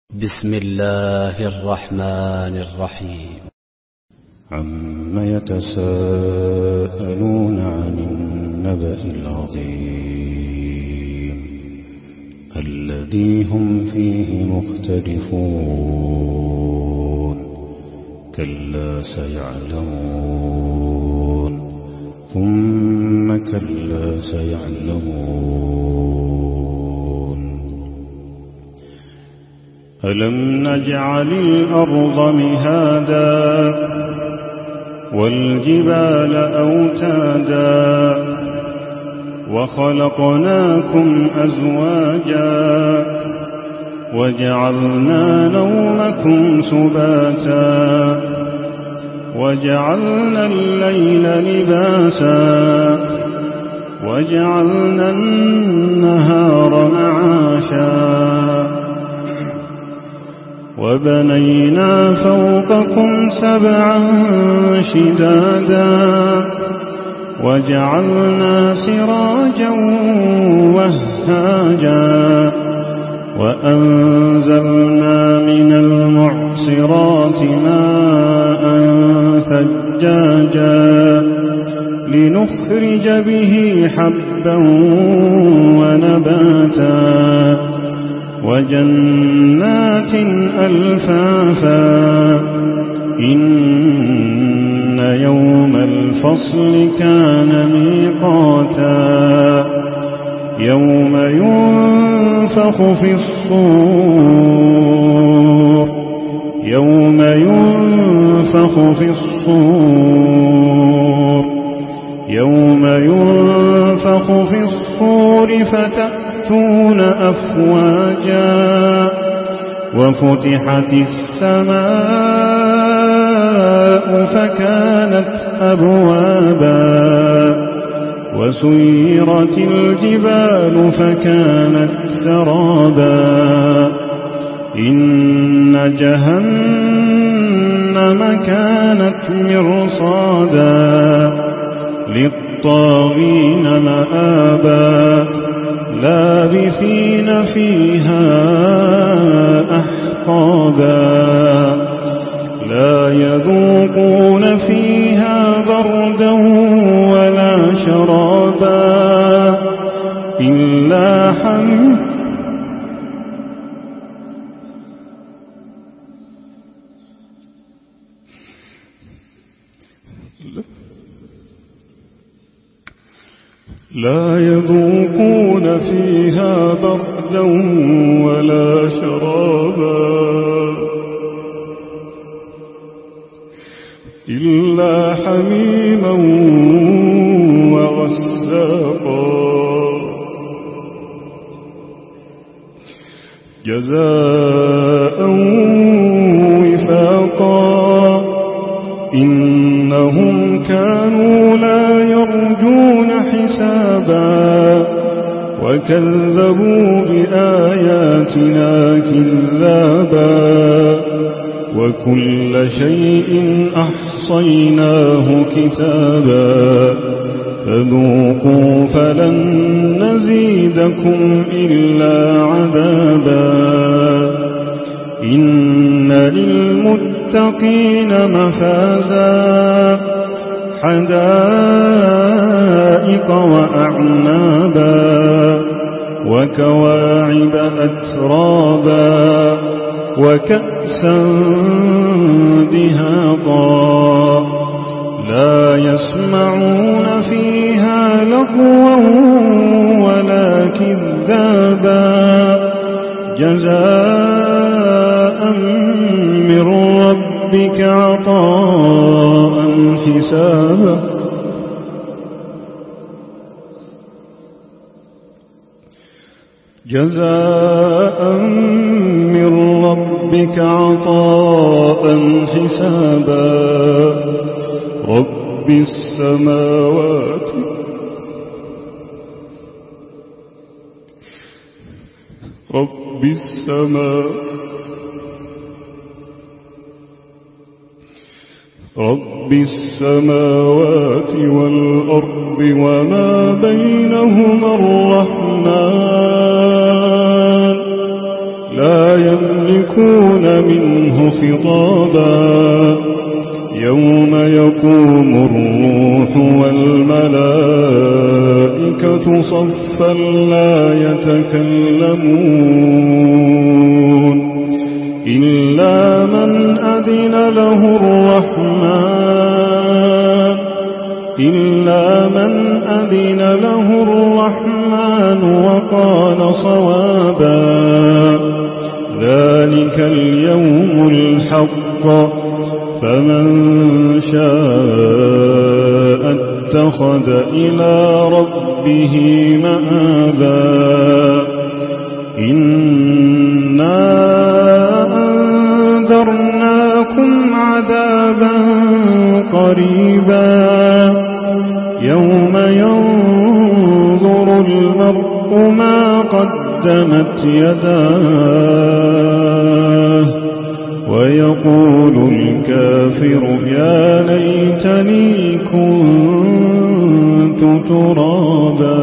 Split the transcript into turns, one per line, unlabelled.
بسم الله الرحمن الرحيم.
عم يتساءلون عن النبأ العظيم الذي هم فيه مختلفون كلا سيعلمون ثم كلا سيعلمون ألم نجعل الأرض مهادا والجبال أوتادا وخلقناكم أزواجا وجعلنا نومكم سباتا وجعلنا الليل لباسا وجعلنا النهار معاشا وبنينا فوقكم سبعا شدادا وجعلنا سراجا وهاجا وأنزلنا من المعصرات ماء ثجاجا لنخرج به حبا ونباتا وجنات ألفافا إن يوم الفصل كان ميقاتا يوم ينفخ في الصور فتأتون أفواجا وفتحت السماء فكانت أبوابا وسيرت الجبال فكانت سرابا إن جهنم كانت مرصادا للطاغين مآبا لابثين فيها أحقابا لا يذوقون فيها بردا ولا شرابا إلا حميما لا يذوقون فيها بردا ولا شرابا إلا حميما وغساقا جزاء وفاقا إنهم كانوا لا يرجون حسابا وكذبوا بآياتنا كذابا وكل شيء أحصيناه كتابا فذوقوا فلن نزيدكم إلا عذابا إن للمتقين مفازا حدائق وأعنابا وكواعب أترابا وكأسا دهاقا لا يسمعون فيها لغوا ولا كذابا جزاء من ربك عطاء حسابا جزاء من ربك عطاء حسابا رب السماوات والأرض وما بينهما الرحمن لا يملكون منه خطابا يوم يقوم الروح والملائكة صفا لا يتكلمون إلا من أذن له الرحمن وقال صوابا ذلك اليوم الحق فمن شاء اتخذ إلى ربه مآبا إنا أنذرناكم عذابا قريبا يوم ينظر المرء ما قدمت يداه ويقول الكافر يا ليتني كنت ترابا